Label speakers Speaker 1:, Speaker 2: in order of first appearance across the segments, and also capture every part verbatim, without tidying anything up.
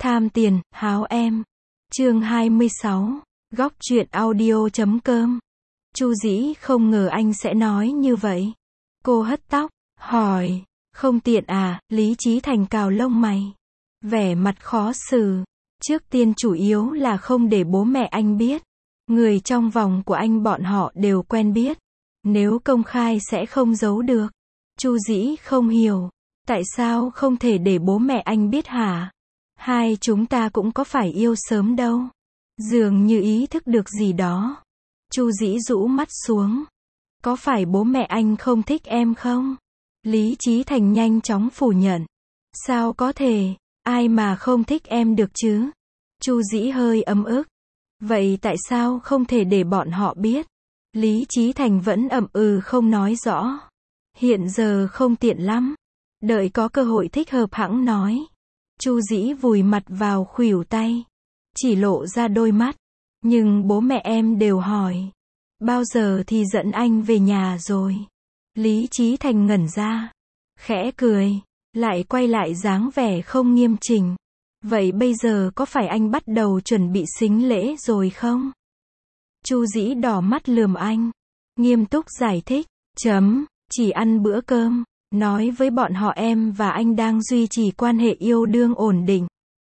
Speaker 1: Tham tiền, háo em. Chương hai mươi sáu. Góc truyện audio chấm com. Chu Dĩ không ngờ anh sẽ nói như vậy. Cô hất tóc, hỏi, không tiện à? Lý Chí Thành cào lông mày, vẻ mặt khó xử. Trước tiên chủ yếu là không để bố mẹ anh biết. Người trong vòng của anh bọn họ đều quen biết. Nếu công khai sẽ không giấu được. Chu Dĩ không hiểu, tại sao không thể để bố mẹ anh biết hả? Hai chúng ta cũng có phải yêu sớm đâu. Dường như ý thức được gì đó. Chu Dĩ rũ mắt xuống. Có phải bố mẹ anh không thích em không? Lý Chí Thành nhanh chóng phủ nhận. Sao có thể, ai mà không thích em được chứ? Chu Dĩ hơi ấm ức. Vậy tại sao không thể để bọn họ biết? Lý Chí Thành vẫn ậm ừ không nói rõ. Hiện giờ không tiện lắm. Đợi có cơ hội thích hợp hẵng nói. Chu Dĩ vùi mặt vào khuỷu tay, chỉ lộ ra đôi mắt. Nhưng bố mẹ em đều hỏi, bao giờ thì dẫn anh về nhà rồi? Lý Chí Thành ngẩn ra, khẽ cười, lại quay lại dáng vẻ không nghiêm chỉnh. Vậy bây giờ có phải anh bắt đầu chuẩn bị sính lễ rồi không? Chu Dĩ đỏ mắt lườm anh, nghiêm túc giải thích, chấm, chỉ ăn bữa cơm. Nói với bọn họ em và anh đang duy trì quan hệ yêu đương ổn định.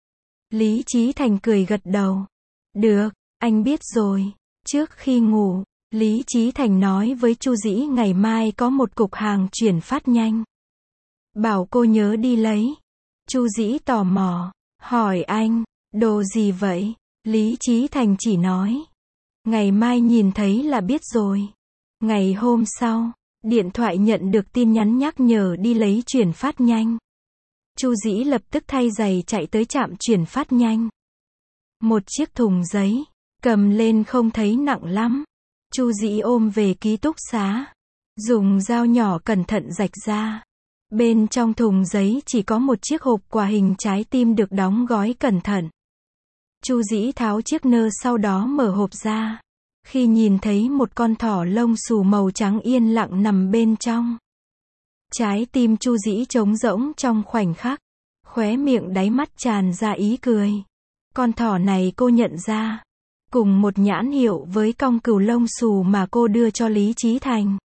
Speaker 1: Lý Chí Thành cười gật đầu. Được, anh biết rồi. Trước khi ngủ, Lý Chí Thành nói với Chu Dĩ ngày mai có một cục hàng chuyển phát nhanh. Bảo cô nhớ đi lấy. Chu Dĩ tò mò, hỏi anh, đồ gì vậy? Lý Chí Thành chỉ nói, ngày mai nhìn thấy là biết rồi. Ngày hôm sau, điện thoại nhận được tin nhắn nhắc nhở đi lấy chuyển phát nhanh. Chu Dĩ lập tức thay giày chạy tới trạm chuyển phát nhanh. Một chiếc thùng giấy, cầm lên không thấy nặng lắm. Chu Dĩ ôm về ký túc xá, dùng dao nhỏ cẩn thận rạch ra. Bên trong thùng giấy chỉ có một chiếc hộp quà hình trái tim được đóng gói cẩn thận. Chu Dĩ tháo chiếc nơ sau đó mở hộp ra. Khi nhìn thấy một con thỏ lông xù màu trắng yên lặng nằm bên trong. Trái tim Chu Dĩ trống rỗng trong khoảnh khắc. Khóe miệng đáy mắt tràn ra ý cười. Con thỏ này cô nhận ra. Cùng một nhãn hiệu với cong cừu lông xù mà cô đưa cho Lý Chí Thành.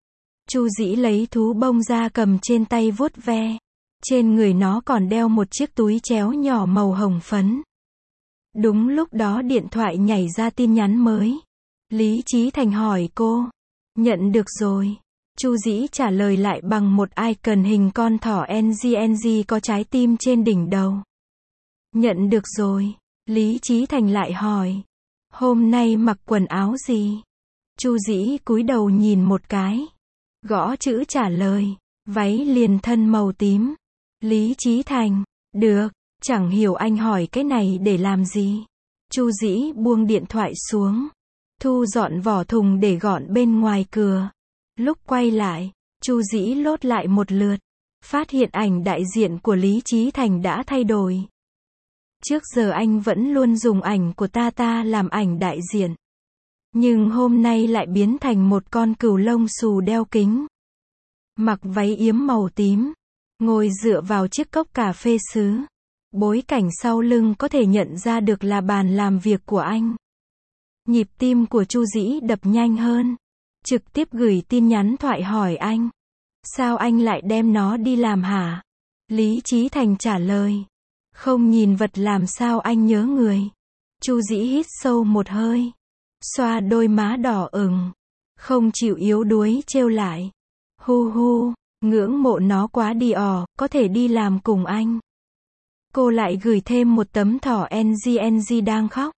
Speaker 1: Chu Dĩ lấy thú bông ra cầm trên tay vuốt ve. Trên người nó còn đeo một chiếc túi chéo nhỏ màu hồng phấn. Đúng lúc đó điện thoại nhảy ra tin nhắn mới. Lý Chí Thành hỏi cô, nhận được rồi. Chu Dĩ trả lời lại bằng một icon hình con thỏ en giê en giê có trái tim trên đỉnh đầu. Nhận được rồi. Lý Chí Thành lại hỏi, hôm nay mặc quần áo gì? Chu Dĩ cúi đầu nhìn một cái, gõ chữ trả lời, váy liền thân màu tím. Lý Chí Thành, được, chẳng hiểu anh hỏi cái này để làm gì. Chu Dĩ buông điện thoại xuống, thu dọn vỏ thùng để gọn bên ngoài cửa. Lúc quay lại, Chu Dĩ lốt lại một lượt, phát hiện ảnh đại diện của Lý Chí Thành đã thay đổi. Trước giờ anh vẫn luôn dùng ảnh của Tata làm ảnh đại diện. Nhưng hôm nay lại biến thành một con cừu lông xù đeo kính. Mặc váy yếm màu tím, ngồi dựa vào chiếc cốc cà phê sứ. Bối cảnh sau lưng có thể nhận ra được là bàn làm việc của anh. Nhịp tim của Chu Dĩ đập nhanh hơn. Trực tiếp gửi tin nhắn thoại hỏi anh. Sao anh lại đem nó đi làm hả? Lý Chí Thành trả lời. Không nhìn vật làm sao anh nhớ người. Chu Dĩ hít sâu một hơi. Xoa đôi má đỏ ửng. Không chịu yếu đuối trêu lại. Hu hu, ngưỡng mộ nó quá đi ò, có thể đi làm cùng anh. Cô lại gửi thêm một tấm thỏ en giê en giê đang khóc.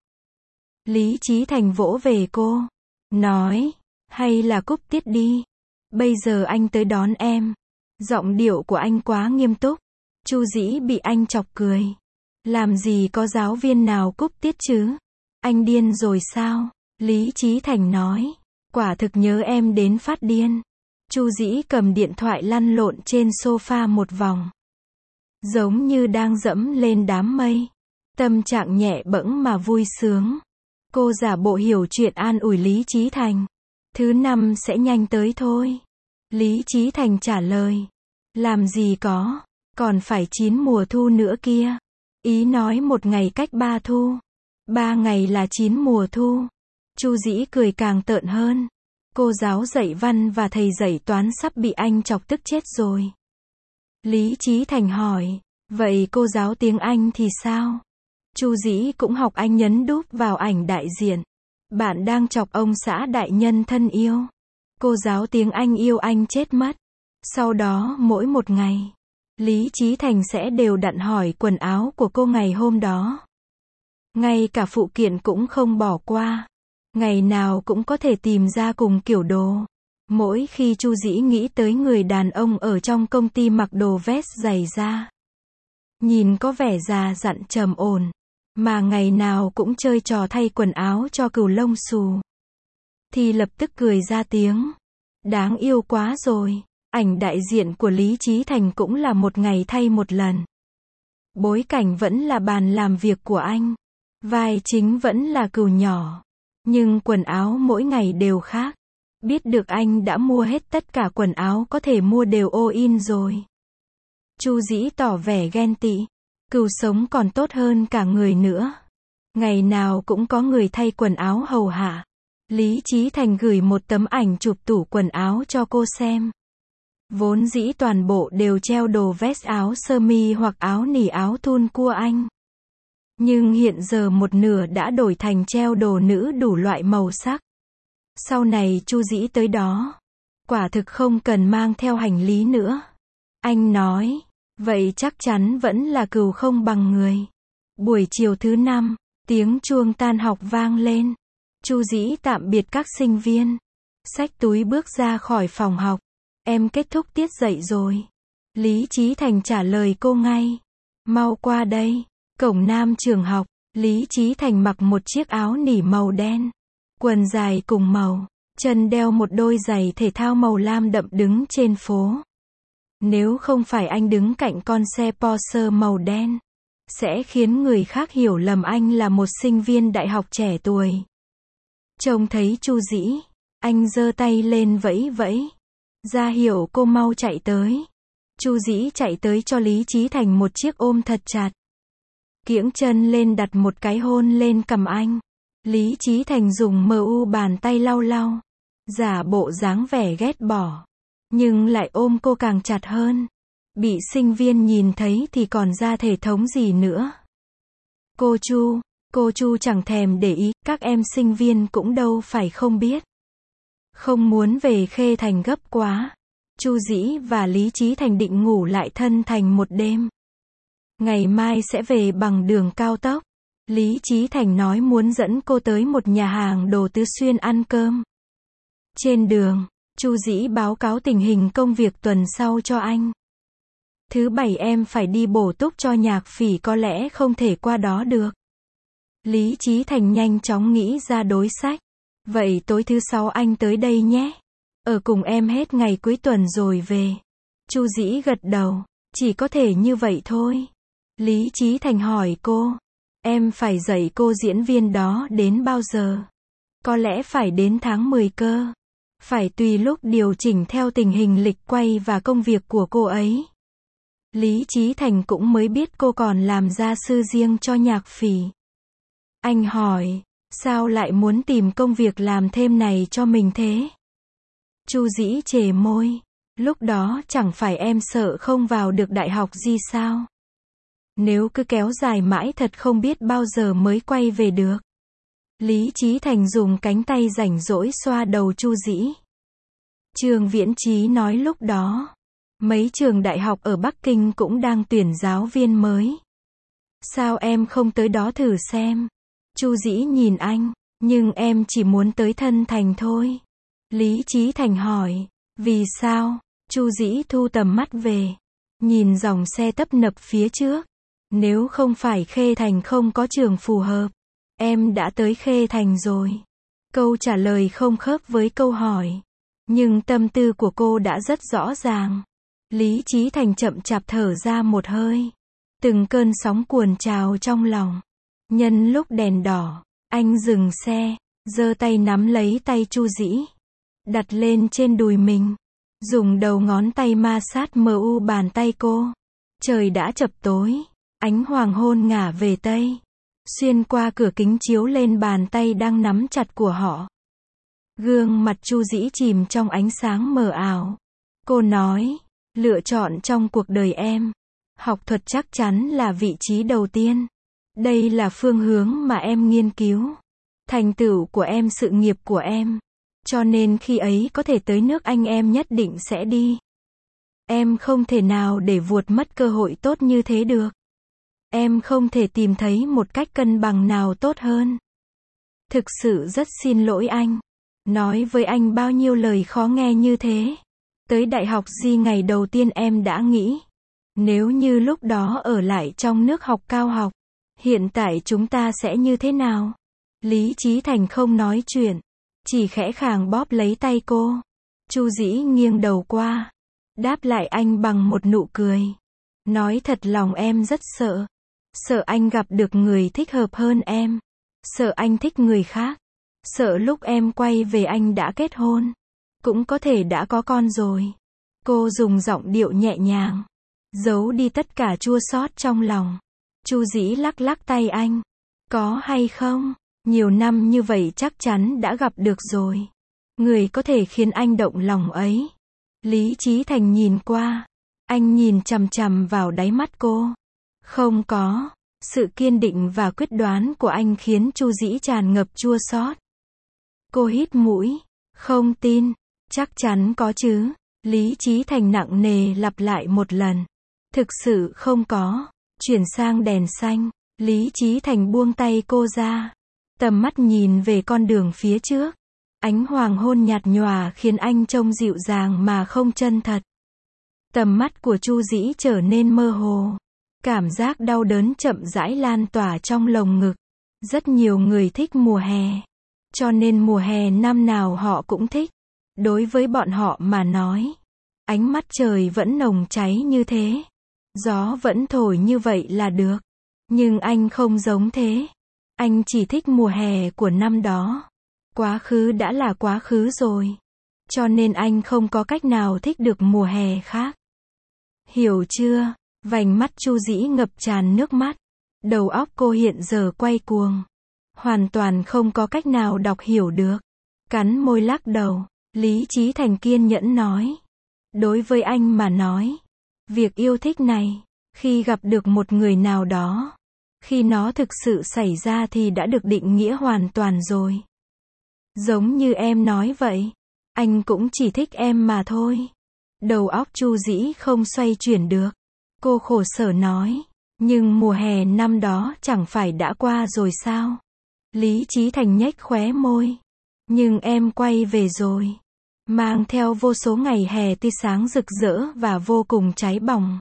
Speaker 1: Lý Chí Thành vỗ về cô, nói, hay là cúp tiết đi. Bây giờ anh tới đón em. Giọng điệu của anh quá nghiêm túc. Chu Dĩ bị anh chọc cười. Làm gì có giáo viên nào cúp tiết chứ? Anh điên rồi sao? Lý Chí Thành nói, quả thực nhớ em đến phát điên. Chu Dĩ cầm điện thoại lăn lộn trên sofa một vòng. Giống như đang dẫm lên đám mây. Tâm trạng nhẹ bẫng mà vui sướng. Cô giả bộ hiểu chuyện an ủi Lý Chí Thành. Thứ năm sẽ nhanh tới thôi. Lý Chí Thành trả lời. Làm gì có, còn phải chín mùa thu nữa kia. Ý nói một ngày cách ba thu. Ba ngày là chín mùa thu. Chu Dĩ cười càng tợn hơn. Cô giáo dạy văn và thầy dạy toán sắp bị anh chọc tức chết rồi. Lý Chí Thành hỏi, vậy cô giáo tiếng Anh thì sao? Chu Dĩ cũng học, anh nhấn đúp vào ảnh đại diện. Bạn đang chọc ông xã đại nhân thân yêu. Cô giáo tiếng Anh yêu anh chết mất. Sau đó mỗi một ngày, Lý Chí Thành sẽ đều đặn hỏi quần áo của cô ngày hôm đó. Ngay cả phụ kiện cũng không bỏ qua. Ngày nào cũng có thể tìm ra cùng kiểu đồ. Mỗi khi Chu Dĩ nghĩ tới người đàn ông ở trong công ty mặc đồ vest dày da, nhìn có vẻ già dặn trầm ổn, mà ngày nào cũng chơi trò thay quần áo cho cừu lông xù, thì lập tức cười ra tiếng. Đáng yêu quá rồi. Ảnh đại diện của Lý Chí Thành cũng là một ngày thay một lần. Bối cảnh vẫn là bàn làm việc của anh. Vai chính vẫn là cừu nhỏ. Nhưng quần áo mỗi ngày đều khác. Biết được anh đã mua hết tất cả quần áo có thể mua đều all-in rồi. Chu Dĩ tỏ vẻ ghen tị. Cừu sống còn tốt hơn cả người nữa. Ngày nào cũng có người thay quần áo hầu hạ. Lý Chí Thành gửi một tấm ảnh chụp tủ quần áo cho cô xem. Vốn dĩ toàn bộ đều treo đồ vest, áo sơ mi hoặc áo nỉ, áo thun của anh. Nhưng hiện giờ một nửa đã đổi thành treo đồ nữ đủ loại màu sắc. Sau này Chu Dĩ tới đó, quả thực không cần mang theo hành lý nữa. Anh nói, vậy chắc chắn vẫn là cừu không bằng người. Buổi chiều thứ năm, tiếng chuông tan học vang lên. Chu Dĩ tạm biệt các sinh viên. Xách túi bước ra khỏi phòng học. Em kết thúc tiết dạy rồi. Lý Chí Thành trả lời cô ngay. Mau qua đây. Cổng nam trường học, Lý Chí Thành mặc một chiếc áo nỉ màu đen, quần dài cùng màu, chân đeo một đôi giày thể thao màu lam đậm đứng trên phố. Nếu không phải anh đứng cạnh con xe Porsche màu đen, sẽ khiến người khác hiểu lầm anh là một sinh viên đại học trẻ tuổi. Trông thấy Chu Dĩ, anh giơ tay lên vẫy vẫy, ra hiệu cô mau chạy tới. Chu Dĩ chạy tới cho Lý Chí Thành một chiếc ôm thật chặt. Kiễng chân lên đặt một cái hôn lên cằm anh. Lý Chí Thành dùng mu bàn tay lau lau, giả bộ dáng vẻ ghét bỏ, nhưng lại ôm cô càng chặt hơn. Bị sinh viên nhìn thấy thì còn ra thể thống gì nữa. Cô Chu, cô Chu chẳng thèm để ý, các em sinh viên cũng đâu phải không biết. Không muốn về Khê Thành gấp quá. Chu Dĩ và Lý Chí Thành định ngủ lại thân thành một đêm. Ngày mai sẽ về bằng đường cao tốc. Lý Chí Thành nói muốn dẫn cô tới một nhà hàng đồ Tứ Xuyên ăn cơm. Trên đường, Chu Dĩ báo cáo tình hình công việc tuần sau cho anh. Thứ bảy em phải đi bổ túc cho Nhạc Phỉ, có lẽ không thể qua đó được. Lý Chí Thành nhanh chóng nghĩ ra đối sách. Vậy tối thứ sáu anh tới đây nhé. Ở cùng em hết ngày cuối tuần rồi về. Chu Dĩ gật đầu. Chỉ có thể như vậy thôi. Lý Chí Thành hỏi cô. Em phải dạy cô diễn viên đó đến bao giờ? Có lẽ phải đến tháng mười cơ. Phải tùy lúc điều chỉnh theo tình hình lịch quay và công việc của cô ấy. Lý Chí Thành cũng mới biết cô còn làm gia sư riêng cho Nhạc Phỉ. Anh hỏi, sao lại muốn tìm công việc làm thêm này cho mình thế? Chu Dĩ chề môi. Lúc đó chẳng phải em sợ không vào được đại học gì sao? Nếu cứ kéo dài mãi thật không biết bao giờ mới quay về được. Lý Chí Thành dùng cánh tay rảnh rỗi xoa đầu Chu Dĩ. Trương Viễn Chí nói lúc đó, mấy trường đại học ở Bắc Kinh cũng đang tuyển giáo viên mới. Sao em không tới đó thử xem? Chu Dĩ nhìn anh, nhưng em chỉ muốn tới Thân Thành thôi. Lý Chí Thành hỏi, vì sao? Chu Dĩ thu tầm mắt về, nhìn dòng xe tấp nập phía trước. Nếu không phải Khê Thành không có trường phù hợp, em đã tới Khê Thành rồi. Câu trả lời không khớp với câu hỏi, nhưng tâm tư của cô đã rất rõ ràng. Lý Chí Thành chậm chạp thở ra một hơi. Từng cơn sóng cuồn trào trong lòng. Nhân lúc đèn đỏ, anh dừng xe, giơ tay nắm lấy tay Chu Dĩ, đặt lên trên đùi mình, dùng đầu ngón tay ma sát mu bàn tay cô. Trời đã chập tối, Ánh hoàng hôn ngả về Tây. Xuyên qua cửa kính chiếu lên bàn tay đang nắm chặt của họ. Gương mặt Chu Dĩ chìm trong ánh sáng mờ ảo. Cô nói, lựa chọn trong cuộc đời em. Học thuật chắc chắn là vị trí đầu tiên. Đây là phương hướng mà em nghiên cứu. Thành tựu của em, sự nghiệp của em. Cho nên khi ấy có thể tới nước Anh em nhất định sẽ đi. Em không thể nào để vuột mất cơ hội tốt như thế được. Em không thể tìm thấy một cách cân bằng nào tốt hơn. Thực sự rất xin lỗi anh. Nói với anh bao nhiêu lời khó nghe như thế. Tới đại học Di ngày đầu tiên em đã nghĩ. Nếu như lúc đó ở lại trong nước học cao học. Hiện tại chúng ta sẽ như thế nào? Lý Chí Thành không nói chuyện. Chỉ khẽ khàng bóp lấy tay cô. Chu Dĩ nghiêng đầu qua. Đáp lại anh bằng một nụ cười. Nói thật lòng em rất sợ. Sợ anh gặp được người thích hợp hơn em. Sợ anh thích người khác. Sợ lúc em quay về anh đã kết hôn. Cũng có thể đã có con rồi. Cô dùng giọng điệu nhẹ nhàng. Giấu đi tất cả chua xót trong lòng. Chu Dĩ lắc lắc tay anh. Có hay không? Nhiều năm như vậy chắc chắn đã gặp được rồi. Người có thể khiến anh động lòng ấy. Lý Chí Thành nhìn qua. Anh nhìn chằm chằm vào đáy mắt cô. Không có. Sự kiên định và quyết đoán của anh khiến Chu Dĩ tràn ngập chua xót. Cô hít mũi. Không tin. Chắc chắn có chứ. Lý Chí Thành nặng nề lặp lại một lần. Thực sự không có. Chuyển sang đèn xanh. Lý Chí Thành buông tay cô ra. Tầm mắt nhìn về con đường phía trước. Ánh hoàng hôn nhạt nhòa khiến anh trông dịu dàng mà không chân thật. Tầm mắt của Chu Dĩ trở nên mơ hồ. Cảm giác đau đớn chậm rãi lan tỏa trong lồng ngực. Rất nhiều người thích mùa hè. Cho nên mùa hè năm nào họ cũng thích. Đối với bọn họ mà nói. Ánh mắt trời vẫn nồng cháy như thế. Gió vẫn thổi như vậy là được. Nhưng anh không giống thế. Anh chỉ thích mùa hè của năm đó. Quá khứ đã là quá khứ rồi. Cho nên anh không có cách nào thích được mùa hè khác. Hiểu chưa? Vành mắt Chu Dĩ ngập tràn nước mắt. Đầu óc cô hiện giờ quay cuồng. Hoàn toàn không có cách nào đọc hiểu được. Cắn môi lắc đầu. Lý Chí Thành kiên nhẫn nói. Đối với anh mà nói. Việc yêu thích này. Khi gặp được một người nào đó. Khi nó thực sự xảy ra thì đã được định nghĩa hoàn toàn rồi. Giống như em nói vậy. Anh cũng chỉ thích em mà thôi. Đầu óc Chu Dĩ không xoay chuyển được. Cô khổ sở nói. Nhưng mùa hè năm đó chẳng phải đã qua rồi sao? Lý Chí Thành nhếch khóe môi. Nhưng em quay về rồi. Mang theo vô số ngày hè tươi sáng rực rỡ và vô cùng cháy bỏng.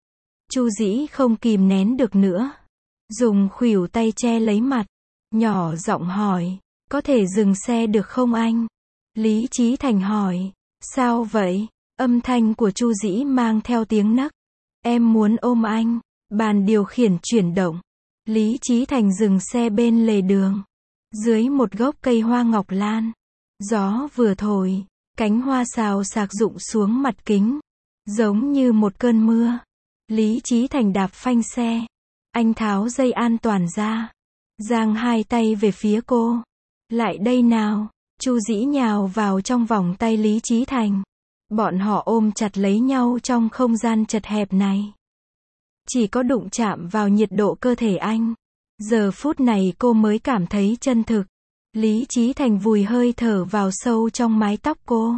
Speaker 1: Chu Dĩ không kìm nén được nữa. Dùng khuỷu tay che lấy mặt. Nhỏ giọng hỏi. Có thể dừng xe được không anh? Lý Chí Thành hỏi. Sao vậy? Âm thanh của Chu Dĩ mang theo tiếng nấc. Em muốn ôm anh. Bàn điều khiển chuyển động. Lý Chí Thành dừng xe bên lề đường. Dưới một gốc cây hoa ngọc lan. Gió vừa thổi. Cánh hoa xào xạc rụng xuống mặt kính. Giống như một cơn mưa. Lý Chí Thành đạp phanh xe. Anh tháo dây an toàn ra. Giang hai tay về phía cô. Lại đây nào. Chu Dĩ nhào vào trong vòng tay Lý Chí Thành. Bọn họ ôm chặt lấy nhau trong không gian chật hẹp này. Chỉ có đụng chạm vào nhiệt độ cơ thể anh. Giờ phút này cô mới cảm thấy chân thực. Lý Chí Thành vùi hơi thở vào sâu trong mái tóc cô.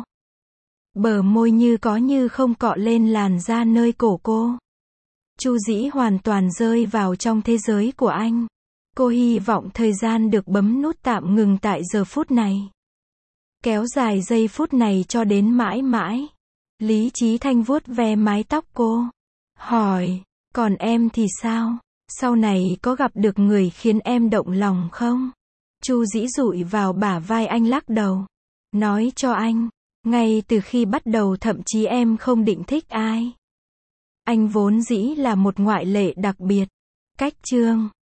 Speaker 1: Bờ môi như có như không cọ lên làn da nơi cổ cô. Chu Dĩ hoàn toàn rơi vào trong thế giới của anh. Cô hy vọng thời gian được bấm nút tạm ngừng tại giờ phút này. Kéo dài giây phút này cho đến mãi mãi. Lý Chí Thanh vuốt ve mái tóc cô. Hỏi, còn em thì sao? Sau này có gặp được người khiến em động lòng không? Chu Dĩ dụi vào bả vai anh lắc đầu. Nói cho anh, ngay từ khi bắt đầu thậm chí em không định thích ai. Anh vốn dĩ là một ngoại lệ đặc biệt. Cách chương